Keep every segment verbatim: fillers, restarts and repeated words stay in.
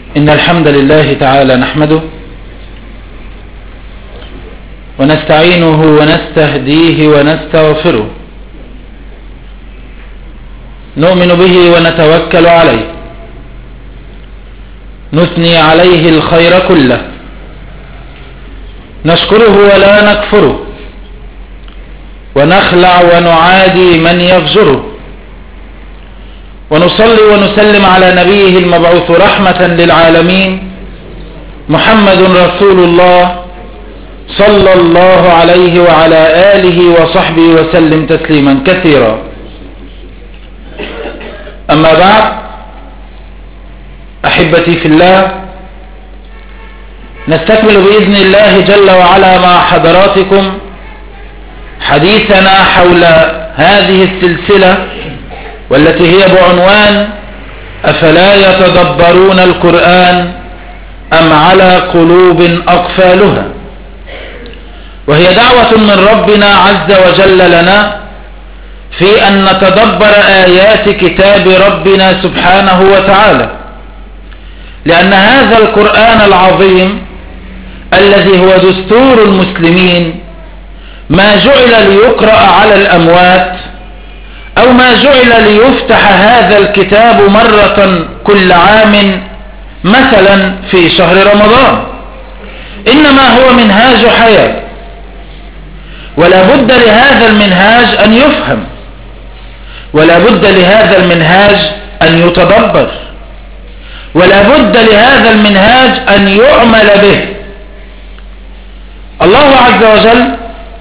إن الحمد لله تعالى نحمده ونستعينه ونستهديه ونستغفره، نؤمن به ونتوكل عليه، نثني عليه الخير كله، نشكره ولا نكفره، ونخلع ونعادي من يفجره، ونصلي ونسلم على نبيه المبعوث رحمة للعالمين محمد رسول الله صلى الله عليه وعلى آله وصحبه وسلم تسليما كثيرا. أما بعد، أحبتي في الله، نستكمل بإذن الله جل وعلا مع حضراتكم حديثنا حول هذه السلسلة، والتي هي بعنوان أفلا يتدبرون القرآن أم على قلوب أقفالها، وهي دعوة من ربنا عز وجل لنا في أن نتدبر آيات كتاب ربنا سبحانه وتعالى، لأن هذا القرآن العظيم الذي هو دستور المسلمين ما جعل ليقرأ على الأموات أو ما جعل ليفتح هذا الكتاب مرة كل عام مثلا في شهر رمضان، إنما هو منهاج حياة، ولا بد لهذا المنهاج أن يفهم، ولا بد لهذا المنهاج أن يتدبر، ولا بد لهذا المنهاج أن يعمل به. الله عز وجل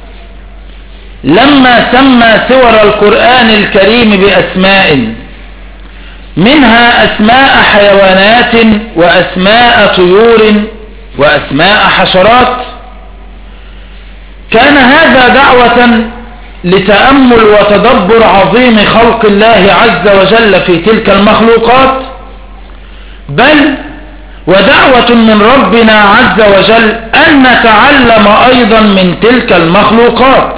لما سمى سور القرآن الكريم بأسماء، منها أسماء حيوانات وأسماء طيور وأسماء حشرات، كان هذا دعوة لتأمل وتدبر عظيم خلق الله عز وجل في تلك المخلوقات، بل ودعوة من ربنا عز وجل أن نتعلم أيضا من تلك المخلوقات.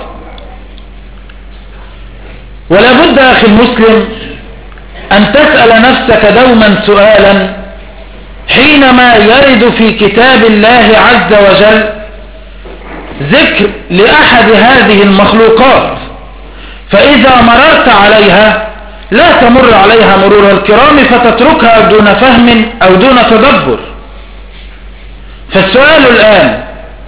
ولا بد أخي المسلم أن تسأل نفسك دوما سؤالا حينما يرد في كتاب الله عز وجل ذكر لأحد هذه المخلوقات، فإذا مررت عليها لا تمر عليها مرور الكرام فتتركها دون فهم أو دون تدبر. فالسؤال الآن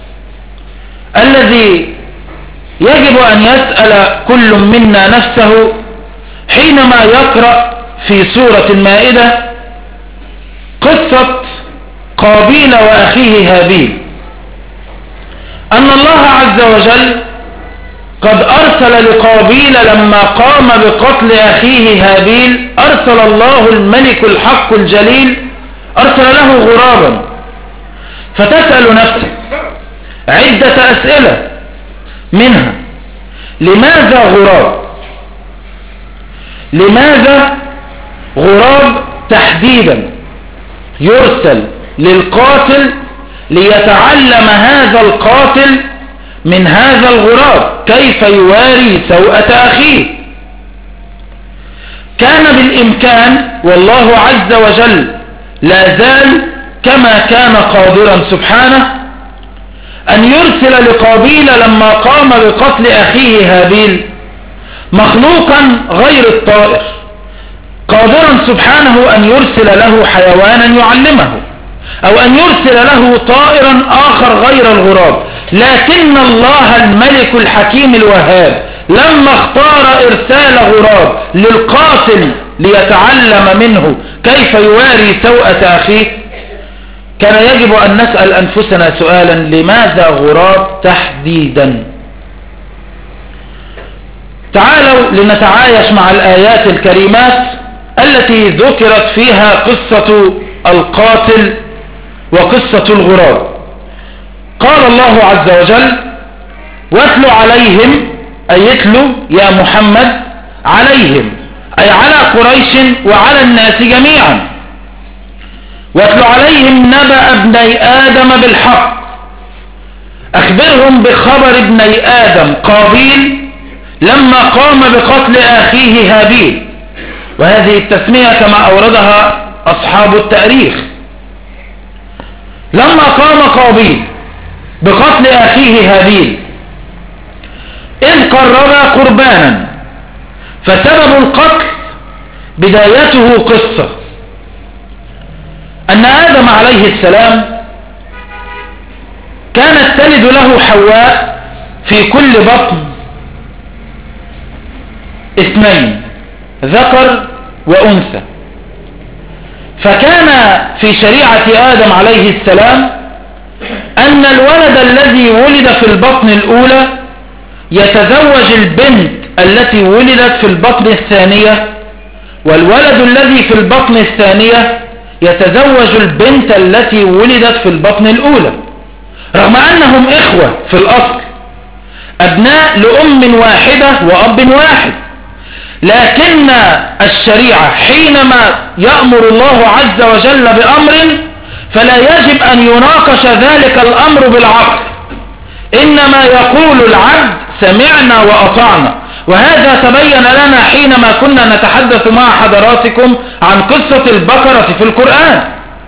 الذي يجب أن يسأل كل منا نفسه حينما يقرأ في سورة المائدة قصة قابيل وأخيه هابيل، أن الله عز وجل قد أرسل لقابيل لما قام بقتل أخيه هابيل، أرسل الله الملك الحق الجليل، أرسل له غرابا. فتسأل نفسك عدة أسئلة، منها لماذا غراب؟ لماذا غراب تحديدا يرسل للقاتل ليتعلم هذا القاتل من هذا الغراب كيف يواري سوءة أخيه؟ كان بالإمكان، والله عز وجل لا زال كما كان قادرا سبحانه، أن يرسل لقابيل لما قام بقتل أخيه هابيل مخلوقا غير الطائر، قادرا سبحانه أن يرسل له حيوانا يعلمه، أو أن يرسل له طائرا آخر غير الغراب، لكن الله الملك الحكيم الوهاب لما اختار إرسال غراب للقاتل ليتعلم منه كيف يواري سوءة أخيه، كان يجب أن نسأل أنفسنا سؤالا: لماذا غراب تحديدا؟ تعالوا لنتعايش مع الآيات الكريمات التي ذكرت فيها قصة القاتل وقصة الغراب. قال الله عز وجل: واتل عليهم، أي اتلو يا محمد عليهم، أي على قريش وعلى الناس جميعا. واتل عليهم نبأ ابني آدم بالحق، أخبرهم بخبر ابني آدم قابيل لما قام بقتل أخيه هابيل. وهذه التسمية كما أوردها أصحاب التاريخ لما قام قابيل بقتل أخيه هابيل إذ قرب قربانا، فسبب القتل بدايته قصة أن آدم عليه السلام كانت تلد له حواء في كل بطن اثنين، ذكر وأنثى. فكان في شريعة آدم عليه السلام أن الولد الذي ولد في البطن الأولى يتزوج البنت التي ولدت في البطن الثانية، والولد الذي في البطن الثانية يتزوج البنت التي ولدت في البطن الأولى، رغم أنهم إخوة في الأصل، أبناء لأم واحدة وأب واحد. لكن الشريعة حينما يأمر الله عز وجل بأمر فلا يجب أن يناقش ذلك الأمر بالعقل، إنما يقول العبد سمعنا وأطعنا. وهذا تبين لنا حينما كنا نتحدث مع حضراتكم عن قصة البقرة في القرآن.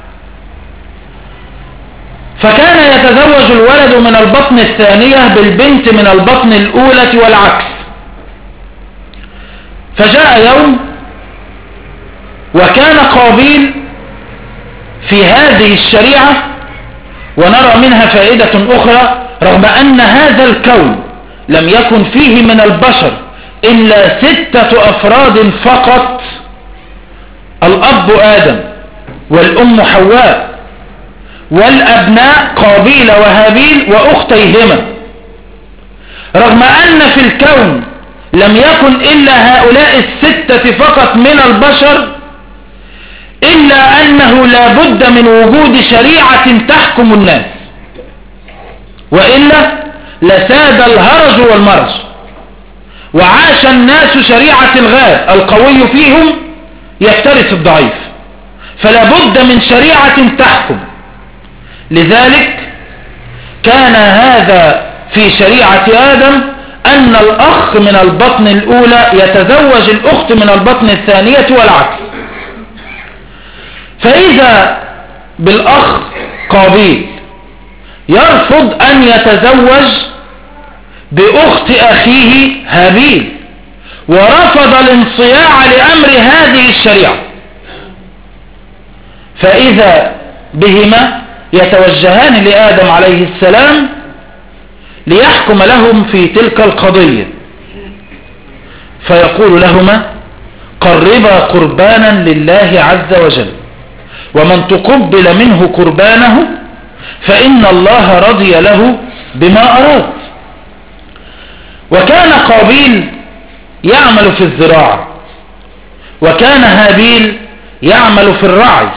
فكان يتزوج الولد من البطن الثانية بالبنت من البطن الأولى والعكس. فجاء يوم وكان قابيل في هذه الشريعة، ونرى منها فائدة أخرى، رغم أن هذا الكون لم يكن فيه من البشر إلا ستة أفراد فقط، الأب آدم والأم حواء والأبناء قابيل وهابيل وأختيهما، رغم أن في الكون لم يكن إلا هؤلاء الستة فقط من البشر، إلا أنه لا بد من وجود شريعة تحكم الناس، وإلا لساد الهرج والمرج، وعاش الناس شريعة الغاب، القوي فيهم يفترس الضعيف، فلا بد من شريعة تحكم. لذلك كان هذا في شريعة آدم أن الأخ من البطن الأولى يتزوج الأخت من البطن الثانية والعكس. فإذا بالأخ قابيل يرفض أن يتزوج بأخت أخيه هابيل، ورفض الانصياع لأمر هذه الشريعة، فإذا بهما يتوجهان لآدم عليه السلام ليحكم لهم في تلك القضية، فيقول لهما قربا قربانا لله عز وجل، ومن تقبل منه قربانه فإن الله رضي له بما أراد. وكان قابيل يعمل في الزراعة، وكان هابيل يعمل في الرعي،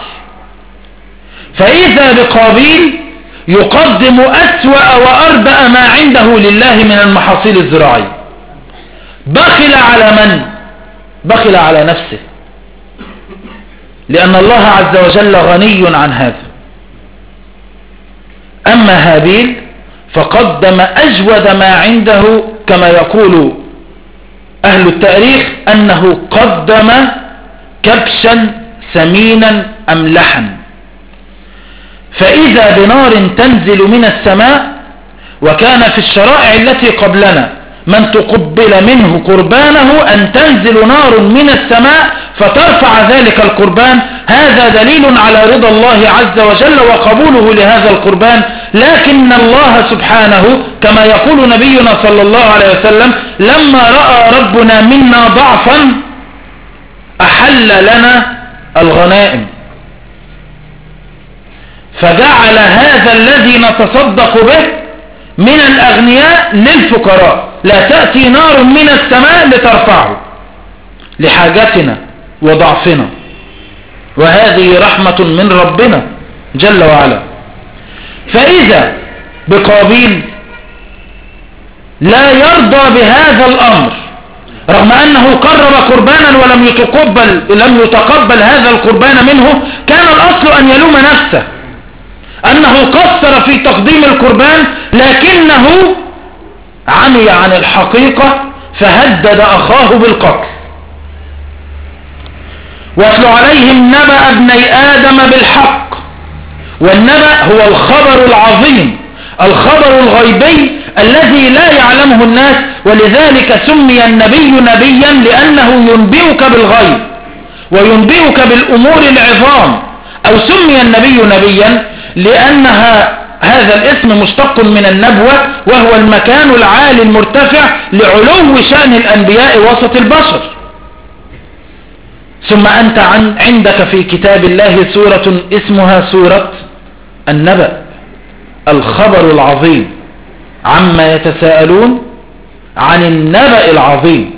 فإذا بقابيل يقدم أسوأ وأردأ ما عنده لله من المحاصيل الزراعية. بخل على من؟ بخل على نفسه، لأن الله عز وجل غني عن هذا. أما هابيل فقدم أجود ما عنده، كما يقول أهل التاريخ أنه قدم كبشا سمينا أملحا. فإذا بنار تنزل من السماء، وكان في الشرائع التي قبلنا من تقبل منه قربانه أن تنزل نار من السماء فترفع ذلك القربان. هذا دليل على رضا الله عز وجل وقبوله لهذا القربان. لكن الله سبحانه كما يقول نبينا صلى الله عليه وسلم لما رأى ربنا منا ضعفا أحل لنا الغنائم، فجعل هذا الذي نتصدق به من الأغنياء للفقراء، لا تأتي نار من السماء لترفعه لحاجتنا وضعفنا، وهذه رحمة من ربنا جل وعلا. فإذا بقابيل لا يرضى بهذا الأمر، رغم أنه قرب قربانا ولم يتقبل, لم يتقبل هذا القربان منه، كان الأصل أن يلوم نفسه أنه قصر في تقديم القربان، لكنه عمي عن الحقيقة فهدد أخاه بالقتل. واتل عليهم نبأ ابني آدم بالحق والنبأ هو الخبر العظيم، الخبر الغيبي الذي لا يعلمه الناس، ولذلك سمي النبي نبيا لأنه ينبئك بالغيب وينبئك بالأمور العظام. أو سمي النبي نبيا لأنها هذا الاسم مشتق من النبوة، وهو المكان العالي المرتفع لعلو شأن الأنبياء وسط البشر. ثم أنت عن عندك في كتاب الله سورة اسمها سورة النبأ، الخبر العظيم، عما يتساءلون عن النبأ العظيم.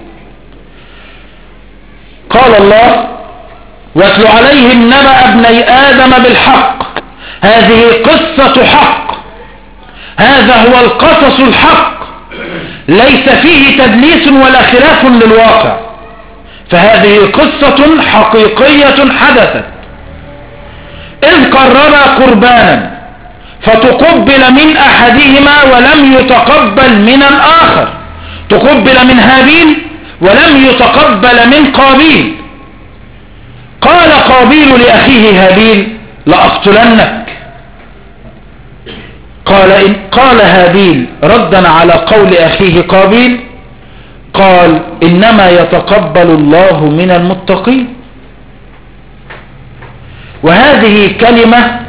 قال الله: واتل عليهم نبأ ابني آدم بالحق. هذه قصة حق، هذا هو القصص الحق، ليس فيه تدليس ولا خلاف للواقع، فهذه قصة حقيقية حدثت. إذ قربا قربانا فتقبل من أحدهما ولم يتقبل من الآخر، تقبل من هابيل ولم يتقبل من قابيل. قال قابيل لأخيه هابيل: لأقتلنك. قال, إن قال هابيل ردا على قول أخيه قابيل، قال: إنما يتقبل الله من المتقين. وهذه كلمة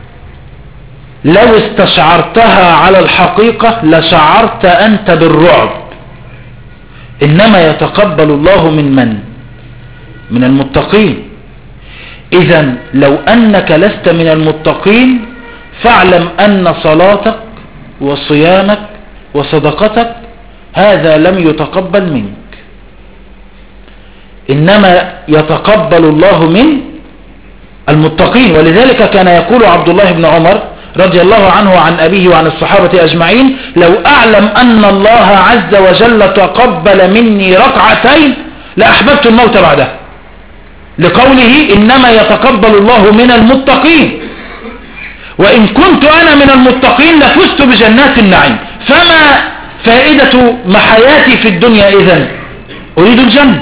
لو استشعرتها على الحقيقة لشعرت أنت بالرعب. إنما يتقبل الله من من؟ من المتقين. إذن لو أنك لست من المتقين فاعلم أن صلاتك وصيامك وصدقتك هذا لم يتقبل منك. إنما يتقبل الله من المتقين. ولذلك كان يقول عبد الله بن عمر رضي الله عنه وعن أبيه وعن الصحابة أجمعين: لو أعلم أن الله عز وجل تقبل مني ركعتين لأحببت الموت بعده، لقوله إنما يتقبل الله من المتقين. وإن كنت أنا من المتقين لفزت بجنات النعيم، فما فائدة محياتي في الدنيا إذن؟ أريد الجنة.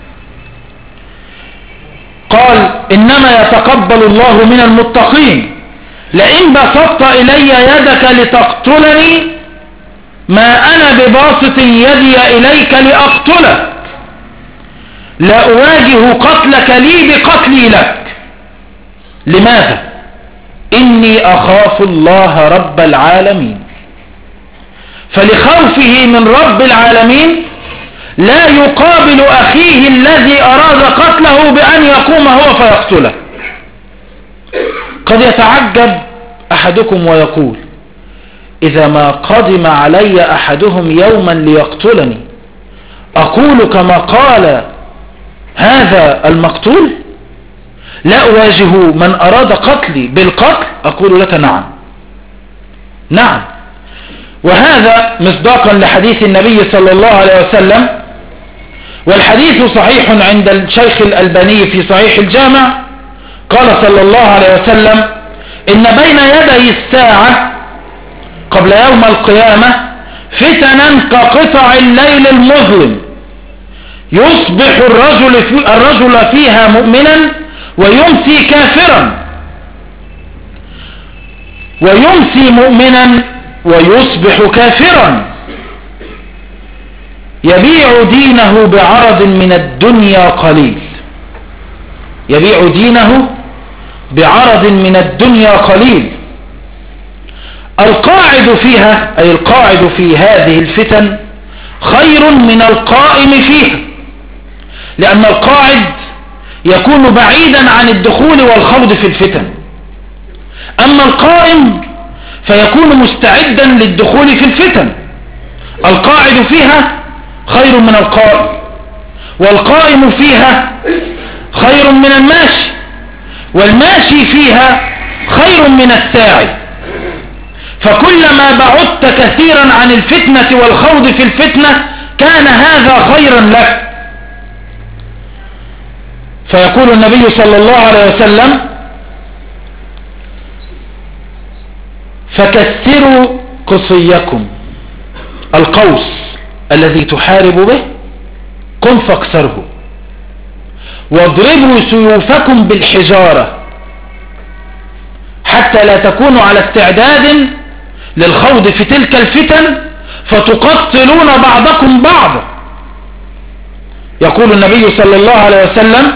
قال: إنما يتقبل الله من المتقين. لئن بسطت إلي يدك لتقتلني ما أنا بباسط يدي إليك لأقتلك، لا أواجه قتلك لي بقتلي لك. لماذا؟ إني أخاف الله رب العالمين. فلخوفه من رب العالمين لا يقابل أخيه الذي أراد قتله بأن يقوم هو فيقتله. قد يتعجب أحدكم ويقول: إذا ما قدم علي أحدهم يوما ليقتلني أقول كما قال هذا المقتول؟ لا أواجه من أراد قتلي بالقتل؟ أقول لك نعم نعم. وهذا مصداقا لحديث النبي صلى الله عليه وسلم، والحديث صحيح عند الشيخ الألباني في صحيح الجامع. قال صلى الله عليه وسلم: إن بين يدي الساعة قبل يوم القيامة فتنا كقطع الليل المظلم، يصبح الرجل, في الرجل فيها مؤمنا ويمسي كافرا، ويمسي مؤمنا ويصبح كافرا، يبيع دينه بعرض من الدنيا قليل، يبيع دينه بعرض من الدنيا قليل. القاعد فيها أي القاعد في هذه الفتن خير من القائم فيها، لأن القاعد يكون بعيدا عن الدخول والخوض في الفتن، أما القائم فيكون مستعدا للدخول في الفتن. القاعد فيها خير من القائم، والقائم فيها خير من الماشي، والماشي فيها خير من الساعي. فكلما بعدت كثيرا عن الفتنة والخوض في الفتنة كان هذا خيرا لك. فيقول النبي صلى الله عليه وسلم: فكسروا قصيكم، القوس الذي تحارب به قم فاكسره، واضربوا سيوفكم بالحجارة حتى حتى لا تكونوا على استعداد للخوض في تلك الفتن فتقتلون بعضكم بعضا. يقول النبي صلى الله عليه وسلم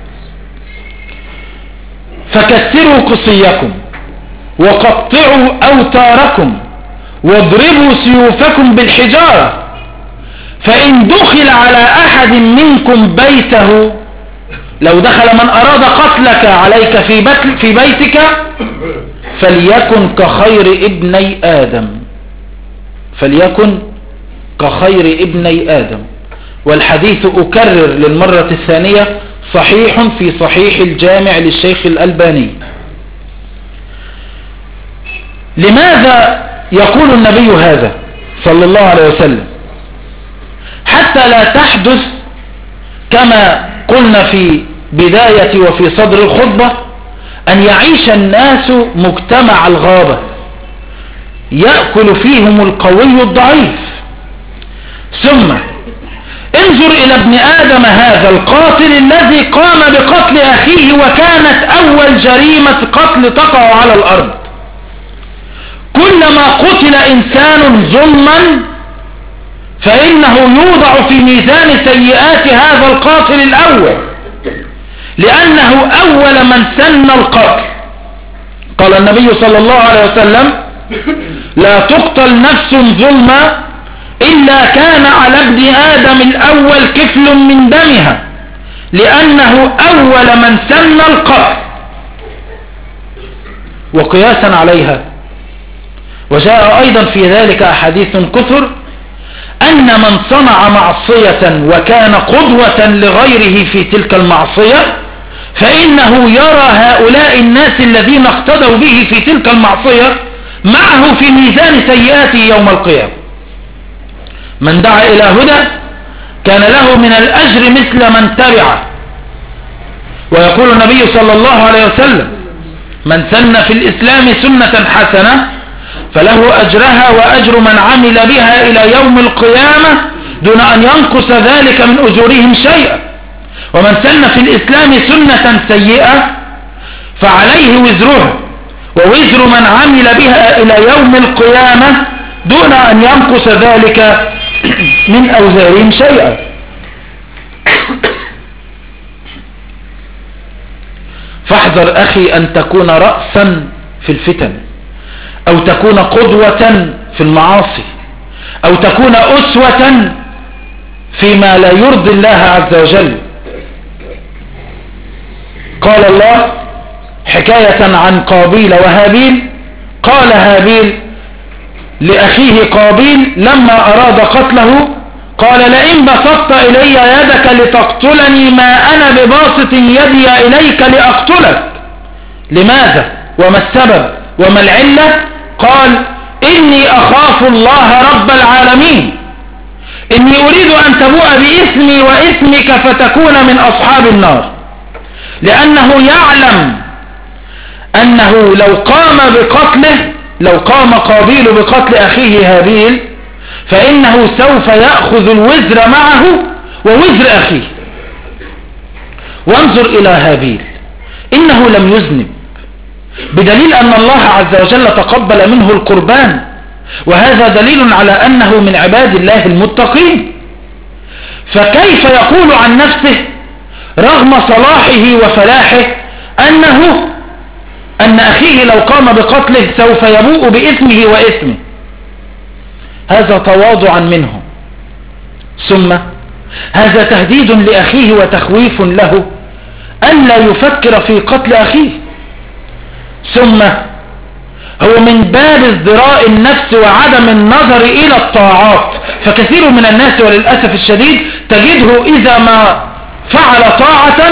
فكسروا قصيكم وقطعوا أوتاركم واضربوا سيوفكم بالحجارة، فإن دخل على أحد منكم بيته، لو دخل من أراد قتلك عليك في, بيت في بيتك فليكن كخير ابني آدم، فليكن كخير ابني آدم. والحديث أكرر للمرة الثانية صحيح في صحيح الجامع للشيخ الألباني. لماذا يقول النبي هذا صلى الله عليه وسلم؟ حتى لا تحدث كما قلنا في بداية وفي صدر الخطبة أن يعيش الناس مجتمع الغابة يأكل فيهم القوي الضعيف. ثم انظر إلى ابن آدم هذا القاتل الذي قام بقتل أخيه، وكانت أول جريمة قتل تقع على الأرض. كلما قتل إنسان ظلما فإنه يوضع في ميزان سيئات هذا القاتل الأول، لأنه أول من سن القتل. قال النبي صلى الله عليه وسلم لا تقتل نفس ظلما إلا كان على ابن آدم الأول كفل من دمها، لأنه أول من سن القتل. وقياسا عليها وجاء أيضا في ذلك أحاديث كثر أن من صنع معصية وكان قدوة لغيره في تلك المعصية فإنه يرى هؤلاء الناس الذين اقتدوا به في تلك المعصية معه في ميزان سيئاته يوم القيامة. من دعا إلى هدى كان له من الأجر مثل من تبعه. ويقول النبي صلى الله عليه وسلم من سن في الإسلام سنة حسنة فله أجرها وأجر من عمل بها إلى يوم القيامة دون أن ينقص ذلك من أجورهم شيئا، ومن سن في الإسلام سنة سيئة فعليه وزرها ووزر من عمل بها إلى يوم القيامة دون أن ينقص ذلك من أوزارهم شيئا. فاحذر أخي أن تكون رأسا في الفتن، أو تكون قدوة في المعاصي، أو تكون أسوة فيما لا يرضي الله عز وجل. قال الله حكاية عن قابيل وهابيل، قال هابيل لأخيه قابيل لما أراد قتله قال لئن بسطت إلي يدك لتقتلني ما أنا بباسط يدي إليك لأقتلك. لماذا وما السبب وما العلة؟ قال إني أخاف الله رب العالمين، إني أريد أن تبوء بإثمي وإثمك فتكون من أصحاب النار، لأنه يعلم أنه لو قام بقتله لو قام قابيل بقتل أخيه هابيل فإنه سوف يأخذ الوزر معه ووزر أخيه. وانظر إلى هابيل، إنه لم يذنب، بدليل أن الله عز وجل تقبل منه القربان، وهذا دليل على أنه من عباد الله المتقين. فكيف يقول عن نفسه رغم صلاحه وفلاحه أنه أن أخيه لو قام بقتله سوف يبوء بإثمه وإثمه؟ هذا تواضعا منه. ثم هذا تهديد لأخيه وتخويف له ألا يفكر في قتل أخيه. ثم هو من باب ازدراء النفس وعدم النظر إلى الطاعات. فكثير من الناس وللأسف الشديد تجده إذا ما فعل طاعة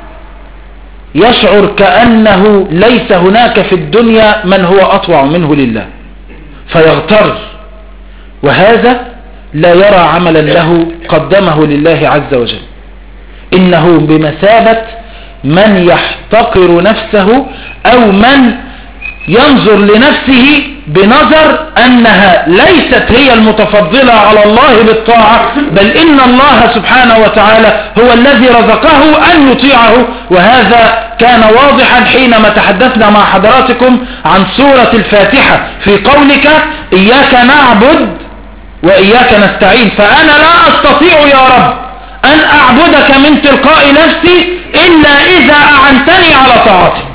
يشعر كأنه ليس هناك في الدنيا من هو أطوع منه لله فيغتر، وهذا لا يرى عملا له قدمه لله عز وجل. إنه بمثابة من يحتقر نفسه أو من ينظر لنفسه بنظر أنها ليست هي المتفضلة على الله بالطاعة، بل إن الله سبحانه وتعالى هو الذي رزقه أن يطيعه، وهذا كان واضحا حينما تحدثنا مع حضراتكم عن سورة الفاتحة في قولك إياك نعبد وإياك نستعين. فأنا لا أستطيع يا رب أن أعبدك من تلقاء نفسي إلا إذا أعنتني على طاعتك.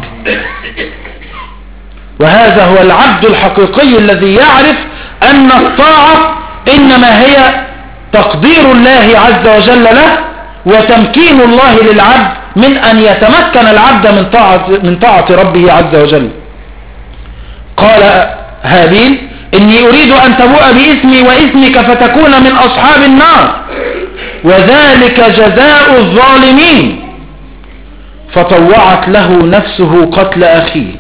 وهذا هو العبد الحقيقي الذي يعرف أن الطاعة إنما هي تقدير الله عز وجل له وتمكين الله للعبد من أن يتمكن العبد من طاعة, من طاعة ربه عز وجل. قال هابيل إني أريد أن تبوء باسمي واسمك فتكون من أصحاب النار وذلك جزاء الظالمين. فطوعت له نفسه قتل أخيه.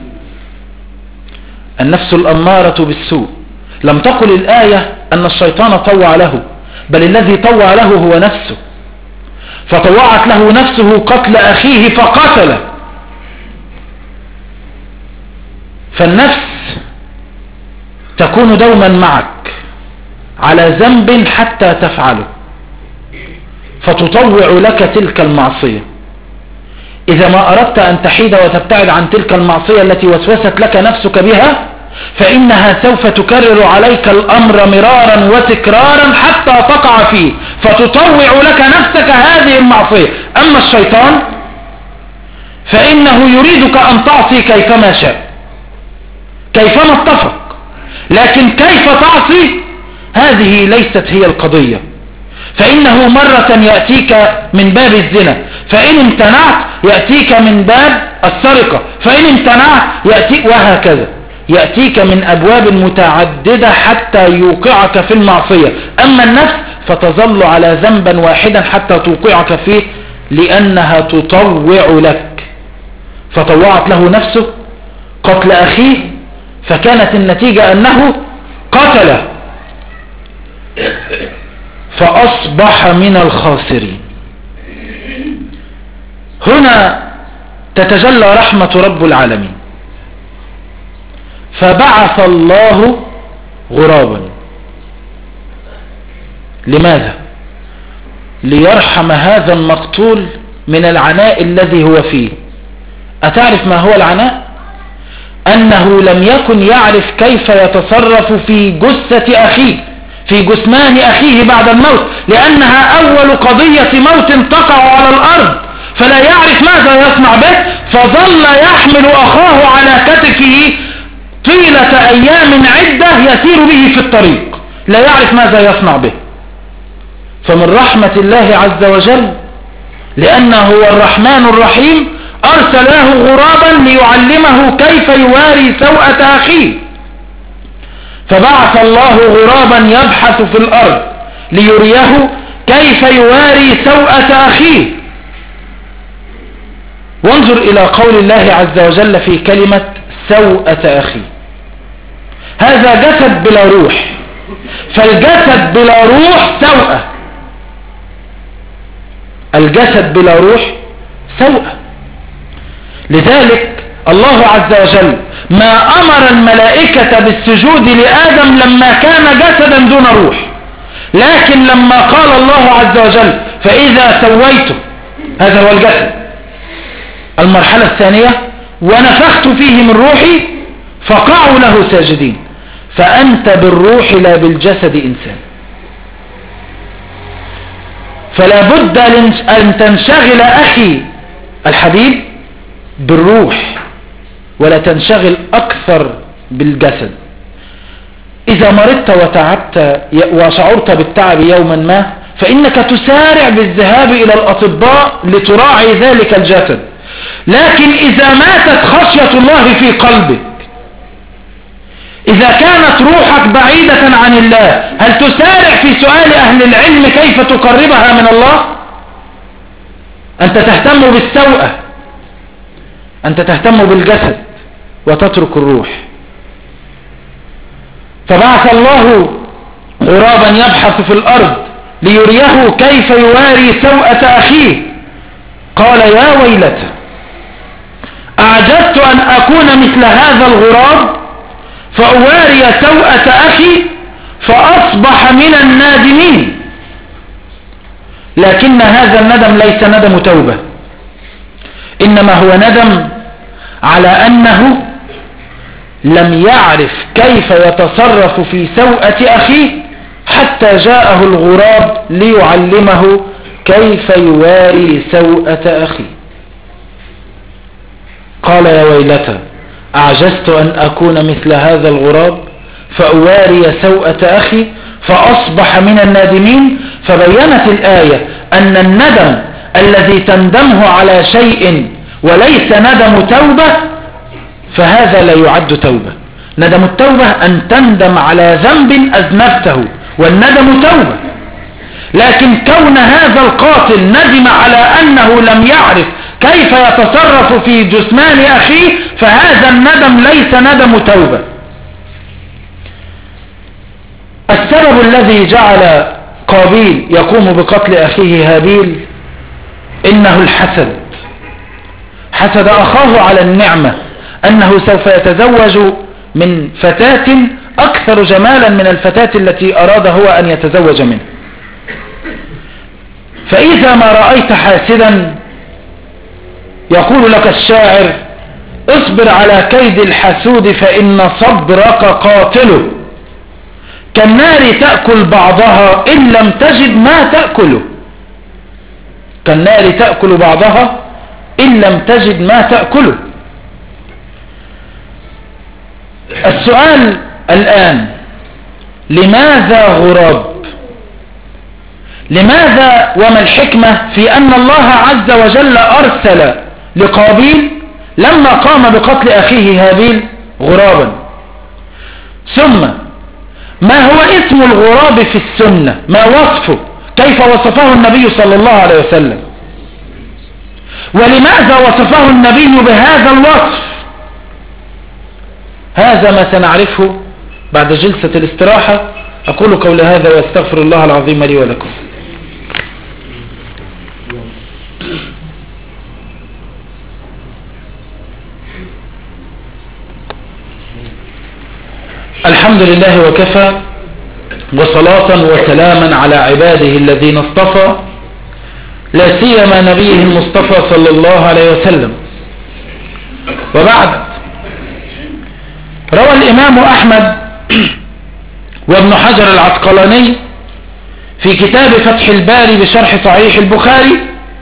النفس الأمارة بالسوء. لم تقل الآية أن الشيطان طوع له، بل الذي طوع له هو نفسه. فطوعت له نفسه قتل أخيه فقتله. فالنفس تكون دوما معك على ذنب حتى تفعله فتطوع لك تلك المعصية. إذا ما أردت أن تحيد وتبتعد عن تلك المعصية التي وسوست لك نفسك بها فإنها سوف تكرر عليك الأمر مرارا وتكرارا حتى تقع فيه فتطوع لك نفسك هذه المعصية. أما الشيطان فإنه يريدك أن تعصي كيفما شاء كيفما اتفق، لكن كيف تعصي هذه ليست هي القضية. فإنه مرة يأتيك من باب الزنا فإن امتنعت يأتيك من باب السرقة فإن امتنعت يأتيك وهكذا يأتيك من أبواب متعددة حتى يوقعك في المعصية. أما النفس فتظل على ذنبا واحدا حتى توقعك فيه لأنها تطوع لك. فطوعت له نفسه قتل أخيه فكانت النتيجة أنه قتله فأصبح من الخاسرين. هنا تتجلى رحمة رب العالمين. فبعث الله غرابا. لماذا؟ ليرحم هذا المقتول من العناء الذي هو فيه. أتعرف ما هو العناء؟ أنه لم يكن يعرف كيف يتصرف في جثة أخيه في جثمان أخيه بعد الموت، لأنها أول قضية موت تقع على الأرض، فلا يعرف ماذا يصنع به، فظل يحمل أخاه على كتفه طيلة أيام عدة يسير به في الطريق لا يعرف ماذا يصنع به. فمن رحمة الله عز وجل لأنه هو الرحمن الرحيم أرسله غرابا ليعلمه كيف يواري سوءة أخيه. فبعث الله غرابا يبحث في الأرض ليريه كيف يواري سوءة أخيه. وانظر إلى قول الله عز وجل في كلمة سوءة أخيه. هذا جسد بلا روح، فالجسد بلا روح سوءة. الجسد بلا روح سوءة. لذلك الله عز وجل ما أمر الملائكة بالسجود لآدم لما كان جسدا دون روح، لكن لما قال الله عز وجل فإذا سويته، هذا هو الجسد، المرحلة الثانية، ونفخت فيه من روحي فقعوا له ساجدين. فأنت بالروح لا بالجسد إنسان. فلا بد أن تنشغل أخي الحبيب بالروح ولا تنشغل أكثر بالجسد. إذا مرضت وتعبت وشعرت بالتعب يوما ما فإنك تسارع بالذهاب إلى الأطباء لتراعي ذلك الجسد. لكن إذا ماتت خشية الله في قلبك، إذا كانت روحك بعيدة عن الله، هل تسارع في سؤال أهل العلم كيف تقربها من الله؟ أنت تهتم بالسوءة، أنت تهتم بالجسد وتترك الروح. فبعث الله غرابا يبحث في الأرض ليريه كيف يواري سوءة أخيه. قال يا ويلتى أعجزت أن أكون مثل هذا الغراب فأواري سوءة أخي فأصبح من النادمين. لكن هذا الندم ليس ندم توبة، إنما هو ندم على أنه لم يعرف كيف يتصرف في سوءة أخيه حتى جاءه الغراب ليعلمه كيف يواري سوءة أخيه. قال يا ويلتى أعجزت أن أكون مثل هذا الغراب فأواري سوءة أخي فأصبح من النادمين. فبينت الآية أن الندم الذي تندمه على شيء وليس ندم توبة فهذا لا يعد توبة. ندم التوبة أن تندم على ذنب أذنبته والندم توبة، لكن كون هذا القاتل ندم على أنه لم يعرف كيف يتصرف في جثمان أخيه فهذا الندم ليس ندم توبة. السبب الذي جعل قابيل يقوم بقتل أخيه هابيل إنه الحسد. حسد أخاه على النعمة أنه سوف يتزوج من فتاة أكثر جمالا من الفتاة التي أراد هو أن يتزوج منها. فإذا ما رأيت حاسدا يقول لك الشاعر اصبر على كيد الحسود فإن صبرك قاتله، كالنار تأكل بعضها إن لم تجد ما تأكله. كالنار تأكل بعضها إن لم تجد ما تأكله. السؤال الآن لماذا غراب؟ لماذا وما الحكمة في أن الله عز وجل أرسل لقابيل لما قام بقتل أخيه هابيل غرابا؟ ثم ما هو اسم الغراب في السنة؟ ما وصفه؟ كيف وصفه النبي صلى الله عليه وسلم؟ ولماذا وصفه النبي بهذا الوصف؟ هذا ما سنعرفه بعد جلسة الاستراحة. أقول قولي هذا واستغفر الله العظيم لي ولكم. الحمد لله وكفى وصلاة وسلاما على عباده الذين اصطفى لا سيما نبيه المصطفى صلى الله عليه وسلم. وبعد، روى الإمام أحمد وابن حجر العسقلاني في كتاب فتح الباري بشرح صحيح البخاري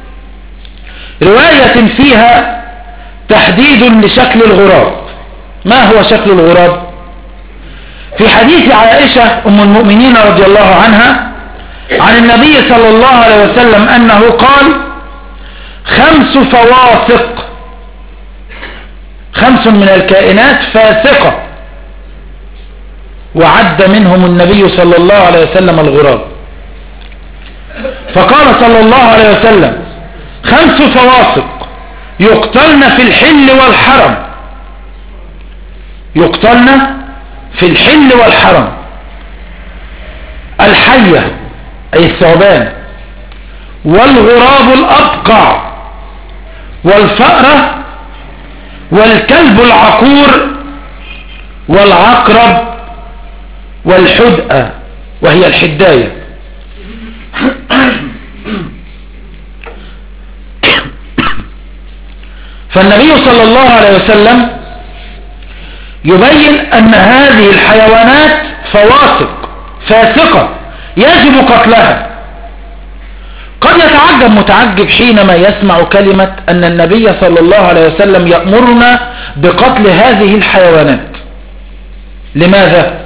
رواية فيها تحديد لشكل الغراب. ما هو شكل الغراب؟ في حديث عائشة أم المؤمنين رضي الله عنها عن النبي صلى الله عليه وسلم أنه قال خمس فواسق، خمس من الكائنات فاسقة، وعد منهم النبي صلى الله عليه وسلم الغراب. فقال صلى الله عليه وسلم خمس فواسق يقتلن في الحل والحرم، يقتلن في الحل والحرم: الحية أي الثعبان، والغراب الأبقع، والفأرة، والكلب العقور، والعقرب، والحدأة وهي الحداية. فالنبي صلى الله عليه وسلم يبين أن هذه الحيوانات فواسق فاسقة يجب قتلها. قد يتعجب متعجب حينما يسمع كلمة أن النبي صلى الله عليه وسلم يأمرنا بقتل هذه الحيوانات. لماذا؟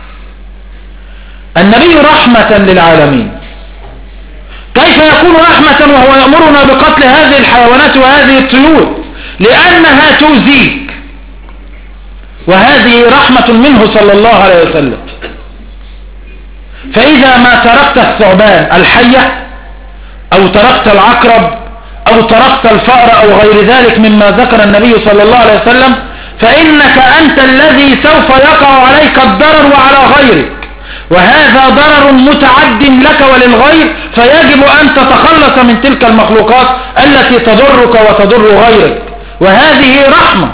النبي رحمة للعالمين، كيف يكون رحمة وهو يأمرنا بقتل هذه الحيوانات وهذه الطيور؟ لأنها تؤذيك، وهذه رحمة منه صلى الله عليه وسلم. فإذا ما تركت الثعبان الحية أو تركت العقرب أو تركت الفأر أو غير ذلك مما ذكر النبي صلى الله عليه وسلم فإنك أنت الذي سوف يقع عليك الضرر وعلى غيرك، وهذا ضرر متعد لك وللغير، فيجب أن تتخلص من تلك المخلوقات التي تضرك وتضر غيرك، وهذه رحمة.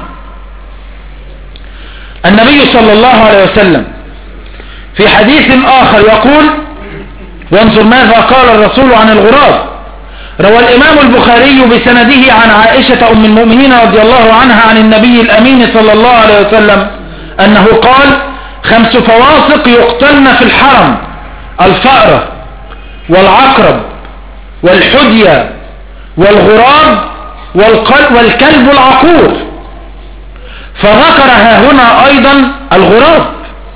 النبي صلى الله عليه وسلم في حديث آخر يقول، وانظر ماذا قال الرسول عن الغراب: روى الإمام البخاري بسنده عن عائشة أم المؤمنين رضي الله عنها عن النبي الأمين صلى الله عليه وسلم أنه قال: خمس فواسق يقتلن في الحرم: الفأرة والعقرب والحدية والغراب والكلب العقور. فذكر ها هنا أيضا الغراب،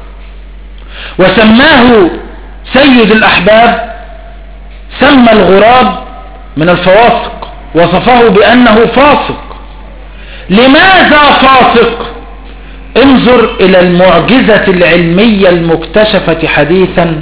وسماه سيد الأحباب، سمى الغراب من الفواسق، وصفه بأنه فاسق. لماذا فاسق؟ انظر إلى المعجزة العلمية المكتشفة حديثا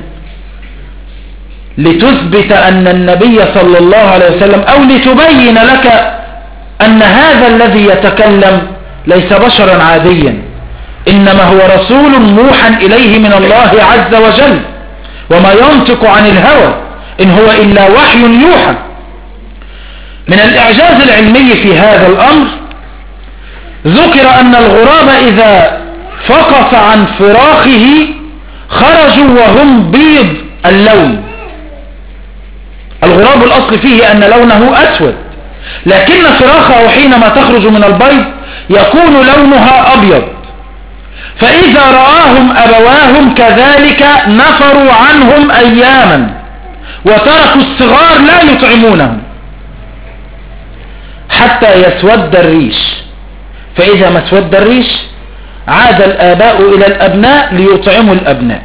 لتثبت أن النبي صلى الله عليه وسلم، أو لتبين لك أن هذا الذي يتكلم ليس بشرا عاديا، إنما هو رسول موحى إليه من الله عز وجل، وما ينطق عن الهوى إن هو إلا وحي يوحى. من الإعجاز العلمي في هذا الأمر ذكر أن الغراب إذا فقس عن فراخه خرجوا وهم بيض اللون. الغراب الأصل فيه أن لونه أسود، لكن فراخه حينما تخرج من البيض يكون لونها أبيض. فإذا رآهم أبواهم كذلك نفروا عنهم أياما وتركوا الصغار لا يطعمونهم حتى يسود الريش. فإذا ما اسود الريش عاد الآباء إلى الأبناء ليطعموا الأبناء.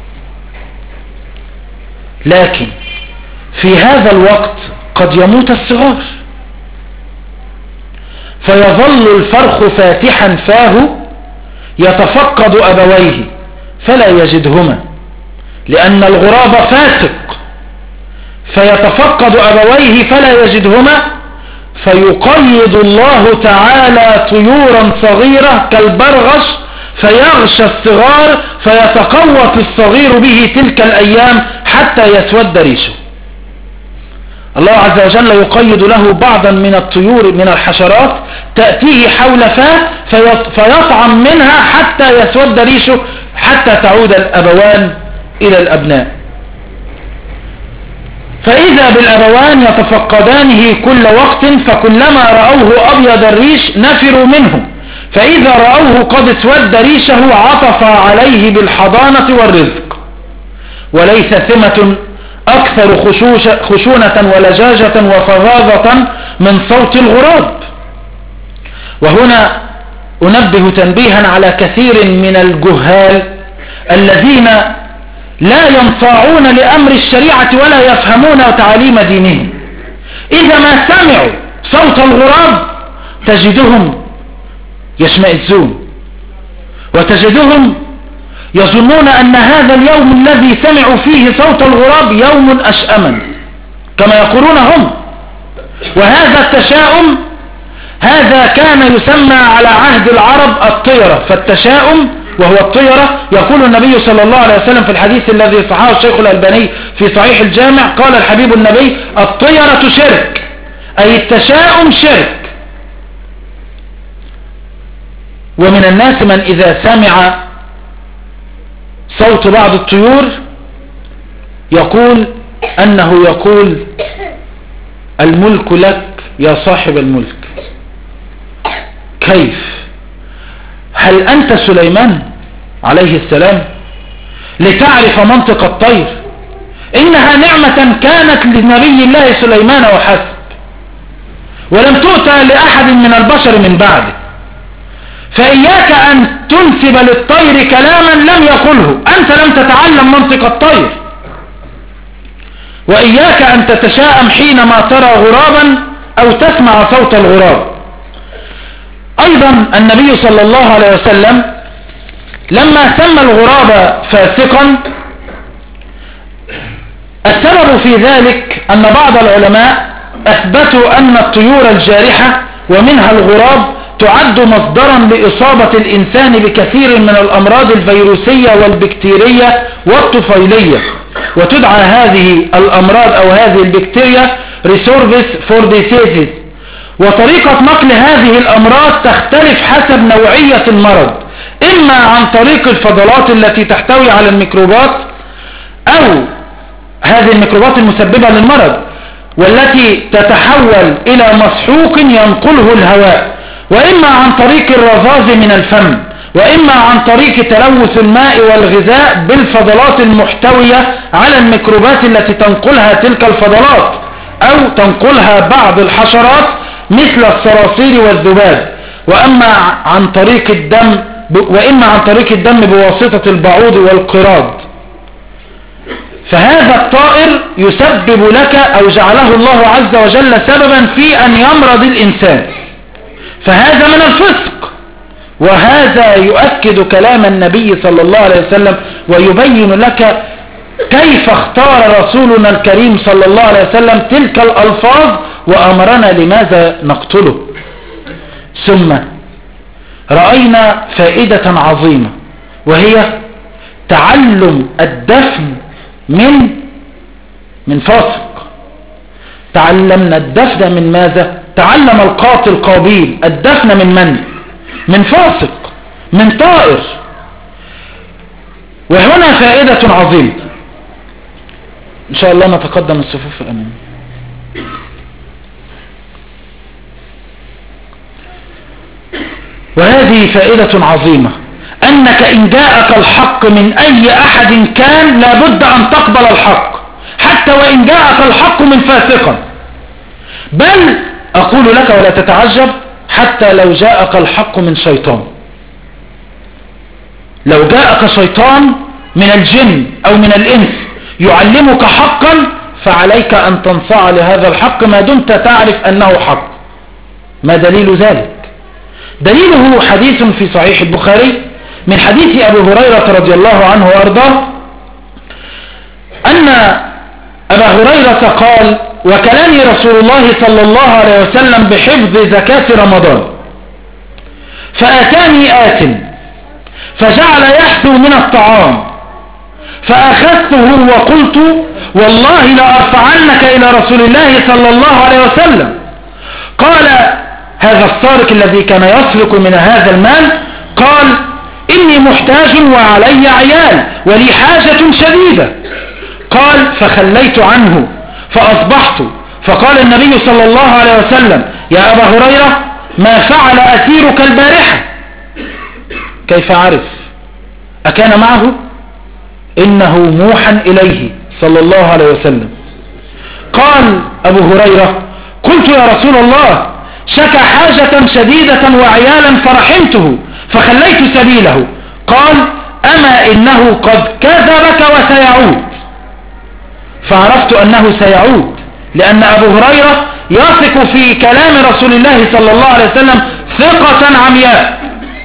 لكن في هذا الوقت قد يموت الصغار، فيظل الفرخ فاتحا فاه يتفقد أبويه فلا يجدهما، لأن الغراب فاسق، فيتفقد أبويه فلا يجدهما، فيقيد الله تعالى طيورا صغيرة كالبرغش فيغشى الصغار فيتقوت الصغير به تلك الأيام حتى يسود ريشه. الله عز وجل يقيد له بعضا من الطيور من الحشرات تأتيه حول فاه فيطعم منها حتى يسود ريشه حتى تعود الأبوان إلى الأبناء. فإذا بالأبوان يتفقدانه كل وقت، فكلما رأوه أبيض الريش نفروا منه، فإذا رأوه قد اسود ريشه عطف عليه بالحضانة والرزق. وليس ثمة أكثر خشونة ولجاجة وفظاظة من صوت الغراب. وهنا أنبه تنبيها على كثير من الجهال الذين لا ينصاعون لأمر الشريعة ولا يفهمون تعاليم دينهم. إذا ما سمعوا صوت الغراب تجدهم يشمئزون، وتجدهم يظنون أن هذا اليوم الذي سمعوا فيه صوت الغراب يوم أشأما كما يقولون هم. وهذا التشاؤم هذا كان يسمى على عهد العرب الطيرة. فالتشاؤم وهو الطيرة، يقول النبي صلى الله عليه وسلم في الحديث الذي صححه الشيخ الألباني في صحيح الجامع، قال الحبيب النبي: الطيرة شرك، أي التشاؤم شرك. ومن الناس من إذا سمع صوت بعض الطيور يقول أنه يقول: الملك لك يا صاحب الملك. كيف؟ هل أنت سليمان عليه السلام لتعرف منطق الطير؟ إنها نعمة كانت لنبي الله سليمان وحسب، ولم تؤتى لأحد من البشر من بعده. فإياك أن تنسب للطير كلاما لم يقله، أنت لم تتعلم منطق الطير. وإياك أن تتشاءم حينما ترى غرابا أو تسمع صوت الغراب. أيضا النبي صلى الله عليه وسلم لما سمى الغراب فاسقا، السبب في ذلك أن بعض العلماء أثبتوا أن الطيور الجارحة ومنها الغراب تعد مصدرا لإصابة الإنسان بكثير من الأمراض الفيروسية والبكتيرية والطفيلية، وتدعى هذه الأمراض أو هذه البكتيريا ريسورفيس فورديسيسيس. وطريقة نقل هذه الأمراض تختلف حسب نوعية المرض، إما عن طريق الفضلات التي تحتوي على الميكروبات أو هذه الميكروبات المسببة للمرض، والتي تتحول إلى مسحوق ينقله الهواء، وإما عن طريق الرذاذ من الفم، وإما عن طريق تلوث الماء والغذاء بالفضلات المحتوية على الميكروبات التي تنقلها تلك الفضلات، أو تنقلها بعض الحشرات مثل الصراصير والذباب، وأما عن طريق الدم وإما عن طريق الدم بواسطة البعوض والقراد. فهذا الطائر يسبب لك، أو جعله الله عز وجل سببا في أن يمرض الإنسان، فهذا من الفسق. وهذا يؤكد كلام النبي صلى الله عليه وسلم، ويبين لك كيف اختار رسولنا الكريم صلى الله عليه وسلم تلك الألفاظ وأمرنا لماذا نقتله. ثم رأينا فائدة عظيمة، وهي تعلم الدفن من من فاسق. تعلمنا الدفن من ماذا؟ تعلم القاتل قابيل الدفن من من؟ من فاسق، من طائر. وهنا فائدة عظيمة. إن شاء الله نتقدم الصفوف الأمام. وهذه فائدة عظيمة، أنك إن جاءك الحق من أي أحد كان لابد أن تقبل الحق، حتى وإن جاءك الحق من فاسقا. بل أقول لك ولا تتعجب، حتى لو جاءك الحق من شيطان. لو جاءك شيطان من الجن أو من الإنس يعلمك حقا، فعليك أن تنصاع لهذا الحق ما دمت تعرف أنه حق. ما دليل ذلك؟ دليله حديث في صحيح البخاري من حديث أبي هريرة رضي الله عنه وأرضاه، أن أبا هريرة قال: وكلني رسول الله صلى الله عليه وسلم بحفظ زكاة رمضان، فأتاني آت فجعل يحثو من الطعام، فأخذته وقلت: والله لأرفعنك إلى رسول الله صلى الله عليه وسلم. قال هذا السارق الذي كان يسرق من هذا المال، قال: إني محتاج وعلي عيال ولي حاجة شديدة. قال: فخليت عنه فأصبحت، فقال النبي صلى الله عليه وسلم: يا أبا هريرة، ما فعل أسيرك البارحة؟ كيف عرف؟ أكان معه؟ إنه موحى إليه صلى الله عليه وسلم. قال أبو هريرة: قلت يا رسول الله، شكى حاجة شديدة وعيالا فرحمته فخليت سبيله. قال: أما إنه قد كذبك وسيعود. فعرفت أنه سيعود، لأن أبو هريرة يثق في كلام رسول الله صلى الله عليه وسلم ثقة عمياء،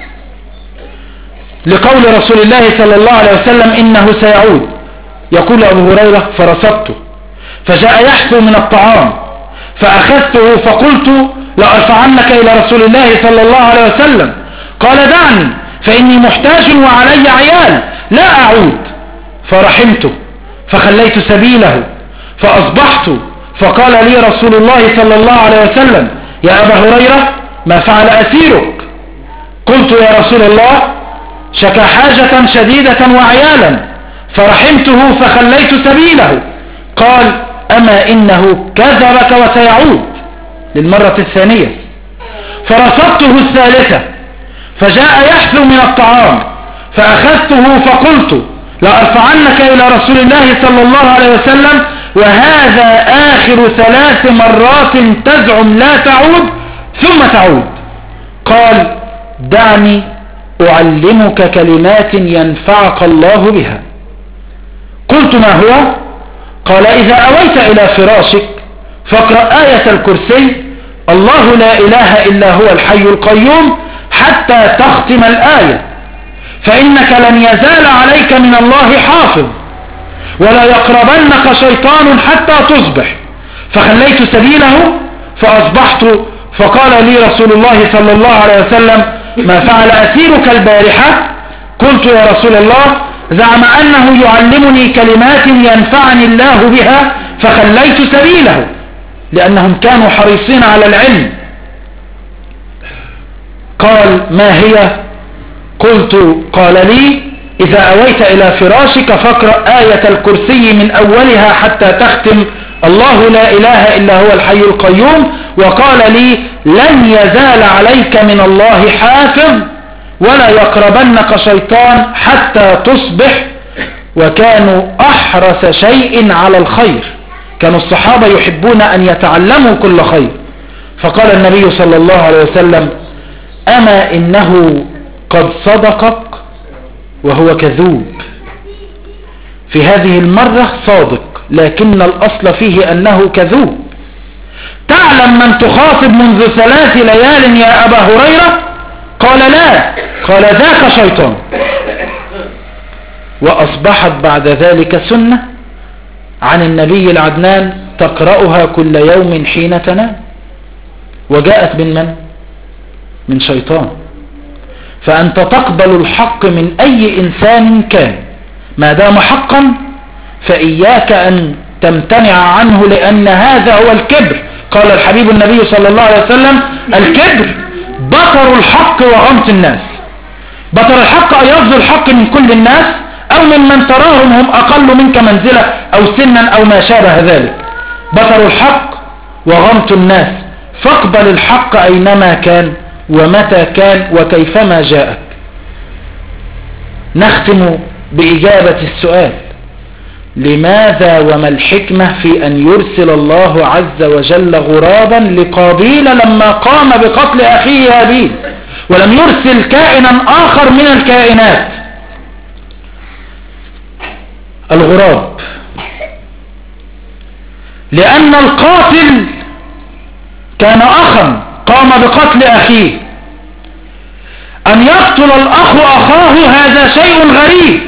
لقول رسول الله صلى الله عليه وسلم: إنه سيعود. يقول أبو هريرة: فرصدته فجاء يحثو من الطعام، فأخذته فقلت: لأرفعنك إلى رسول الله صلى الله عليه وسلم. قال: دعني فإني محتاج وعلي عيال لا أعود. فرحمته فخليت سبيله فأصبحت، فقال لي رسول الله صلى الله عليه وسلم: يا أبا هريرة، ما فعل أسيرك؟ قلت: يا رسول الله، شكى حاجة شديدة وعيالا فرحمته فخليت سبيله. قال: أما إنه كذبك وسيعود، للمرة الثانية. فرصدته الثالثة فجاء يحثو من الطعام، فأخذته فقلت: لأرفعنك إلى رسول الله صلى الله عليه وسلم، وهذا آخر ثلاث مرات تزعم لا تعود ثم تعود. قال: دعني أعلمك كلمات ينفعك الله بها. قلت: ما هو؟ قال: إذا أويت إلى فراشك فاقرأ آية الكرسي: الله لا إله إلا هو الحي القيوم، حتى تختم الآية، فإنك لن يزال عليك من الله حافظ، ولا يقربنك شيطان حتى تصبح. فخليت سبيله فأصبحت، فقال لي رسول الله صلى الله عليه وسلم: ما فعل أسيرك البارحة؟ قلت: يا رسول الله، زعم أنه يعلمني كلمات ينفعني الله بها فخليت سبيله، لأنهم كانوا حريصين على العلم. قال: ما هي؟ قلت: قال لي: إذا أويت إلى فراشك فاقرأ آية الكرسي من أولها حتى تختم الله لا إله إلا هو الحي القيوم. وقال لي لن يزال عليك من الله حافظ ولا يقربنك شيطان حتى تصبح. وكانوا أحرص شيء على الخير، كانوا الصحابة يحبون أن يتعلموا كل خير. فقال النبي صلى الله عليه وسلم أما إنه قد صدقك وهو كذوب، في هذه المرة صادق لكن الأصل فيه أنه كذوب. تعلم من تخاطب منذ ثلاث ليال يا أبا هريرة؟ قال لا. قال ذاك شيطان. وأصبحت بعد ذلك سنة عن النبي العدنان تقرأها كل يوم حين تنام، وجاءت من من؟ من شيطان. فأنت تقبل الحق من أي إنسان كان ما دام حقا، فإياك أن تمتنع عنه، لأن هذا هو الكبر. قال الحبيب النبي صلى الله عليه وسلم الكبر بطر الحق وغمط الناس. بطر الحق أي يرضي الحق من كل الناس أو من من تراهم هم أقل منك منزلة أو سنا أو ما شابه ذلك. بطر الحق وغمط الناس، فاقبل الحق أينما كان ومتى كان وكيفما جاءك. نختم بإجابة السؤال لماذا وما الحكمة في أن يرسل الله عز وجل غرابا لقابيل لما قام بقتل أخيه هابيل، ولم يرسل كائنا آخر من الكائنات؟ الغراب لأن القاتل كان أخا قام بقتل أخيه. أن يقتل الأخ أخاه هذا شيء غريب.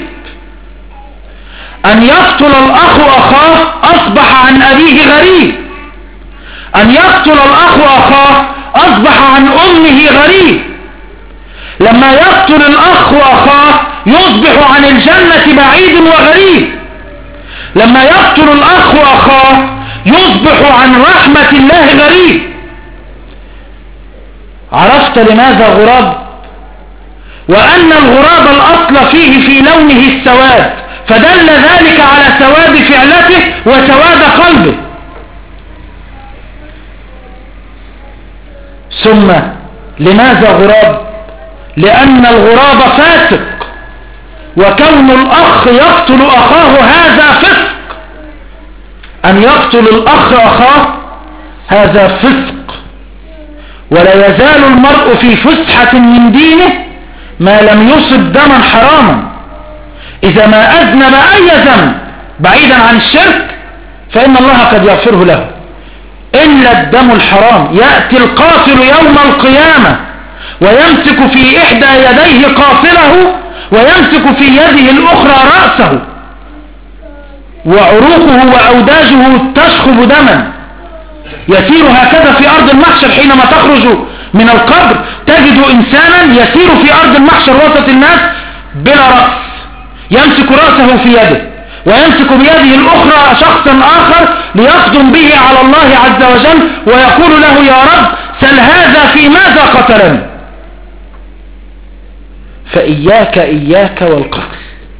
أن يقتل الأخ أخاه أصبح عن أبيه غريب. أن يقتل الأخ أخاه أصبح عن أمه غريب. لما يقتل الأخ أخاه يصبح عن الجنة بعيد وغريب. لما يقتل الأخ أخاه يصبح عن رحمة الله غريب. عرفت لماذا غراب؟ وأن الغراب الأصل فيه في لونه السواد، فدل ذلك على سواد فعلته وسواد قلبه. ثم لماذا غراب؟ لأن الغراب فاسق، وكون الأخ يقتل أخاه هذا فسق. أن يقتل الأخ أخاه هذا فسق. ولا يزال المرء في فسحة من دينه ما لم يصب دما حراما. إذا ما أذنب أي ذنب بعيدا عن الشرك فإن الله قد يغفره له، إلا الدم الحرام. يأتي القاتل يوم القيامة ويمسك في إحدى يديه قاتله ويمسك في يده الأخرى رأسه، وعروقه وأوداجه تشخب دما. يسير هكذا في أرض المحشر. حينما تخرج من القبر تجد إنسانا يسير في أرض المحشر وسط الناس بلا رأس، يمسك رأسه في يده ويمسك بيده الأخرى شخصا آخر ليقدم به على الله عز وجل ويقول له يا رب سل هذا في ماذا قتلني. فإياك إياك والقتل،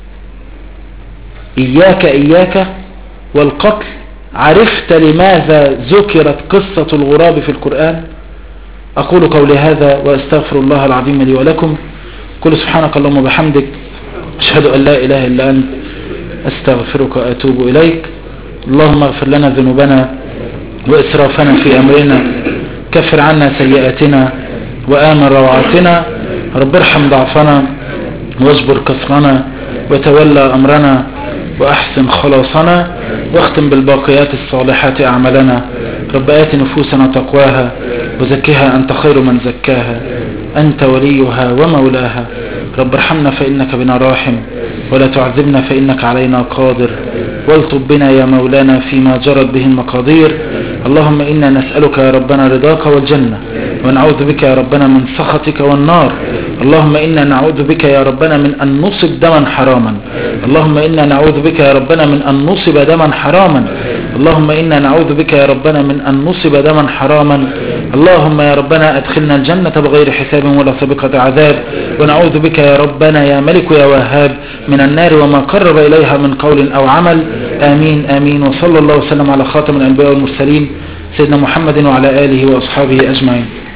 إياك إياك والقتل. عرفت لماذا ذكرت قصة الغراب في القرآن؟ أقول قولي هذا وأستغفر الله العظيم لي ولكم. قل سبحانك اللهم وبحمدك، أشهد أن لا إله إلا أنت، أستغفرك وأتوب إليك. اللهم اغفر لنا ذنوبنا وإسرافنا في أمرنا، كفر عنا سيئاتنا وآمن روعاتنا، رب ارحم ضعفنا واجبر كسرنا وتولى أمرنا وأحسن خلاصنا، واختم بالباقيات الصالحات أعمالنا. رب آت نفوسنا تقواها وزكها أنت خير من زكاها، أنت وليها ومولاها. رب ارحمنا فإنك بنا راحم، ولا تعذبنا فإنك علينا قادر، والطب بنا يا مولانا فيما جرت به المقادير. اللهم إنا نسألك يا ربنا رضاك والجنة، ونعوذ بك يا ربنا من سخطك والنار. اللهم إنا نعوذ بك يا ربنا من أن نصب دما حراما. اللهم إنا نعوذ بك يا ربنا من أن نصب دما حراما. اللهم إنا نعوذ بك يا ربنا من أن نصب دما حراما. اللهم يا ربنا أدخلنا الجنة بغير حساب ولا سابقة عذاب. ونعوذ بك يا ربنا يا ملك يا وهاب من النار وما قرب إليها من قول أو عمل. آمين آمين. وصلى الله وسلم على خاتم الأنبياء والمرسلين سيدنا محمد وعلى آله وأصحابه أجمعين.